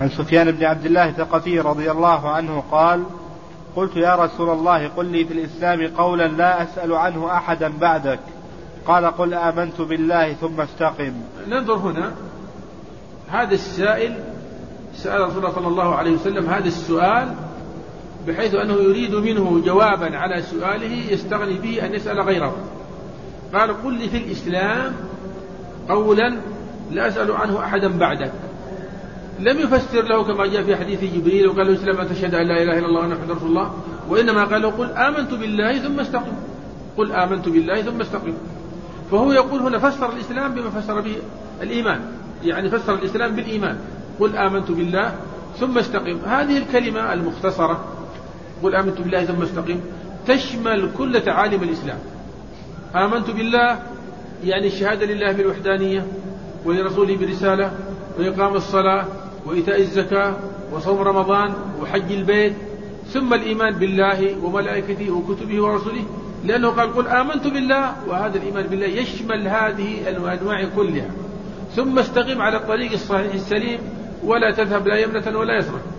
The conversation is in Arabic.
عن سفيان بن عبد الله الثقفي رضي الله عنه قال: قلت يا رسول الله قل لي في الإسلام قولا لا أسأل عنه أحدا بعدك. قال: قل آمنت بالله ثم استقم. ننظر هنا، هذا السائل سأل رسول الله صلى الله عليه وسلم هذا السؤال بحيث أنه يريد منه جوابا على سؤاله يستغني به أن يسأل غيره. قال: قل لي في الإسلام قولا لا أسأل عنه أحدا بعدك. لم يفسر له كما جاء في حديث جبريل وقال له: اسلم أن تشهد أن لا إله إلا الله وأن محمدا رسول الله، وإنما قال له: قل آمنت بالله ثم استقم. قل آمنت بالله ثم استقم. فهو يقول هنا فسر الإسلام بما فسر به الإيمان، يعني فسر الإسلام بالإيمان. قل آمنت بالله ثم استقم. هذه الكلمة المختصرة قل آمنت بالله ثم استقم تشمل كل تعاليم الإسلام. آمنت بالله يعني الشهادة لله بالوحدانية ولرسوله برسالة وإقام الصلاة وإيتاء الزكاة وصوم رمضان وحج البيت، ثم الإيمان بالله وملائكته وكتبه ورسله، لأنه قال: قل آمنت بالله، وهذا الإيمان بالله يشمل هذه الأنواع كلها. ثم استقم على الطريق الصحيح السليم ولا تذهب لا يمنة ولا يسرا.